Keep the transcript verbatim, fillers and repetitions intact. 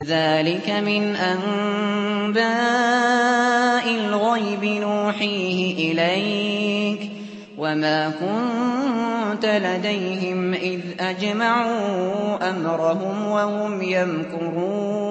ذَٰلِكَ مِنْ أَنبَاءِ الْغَيْبِ نُوحِيهِ إِلَيْكَ ۖ وَمَا كُنتَ لَدَيْهِمْ إِذْ أَجْمَعُوا أَمْرَهُمْ وَهُمْ يَمْكُرُونَ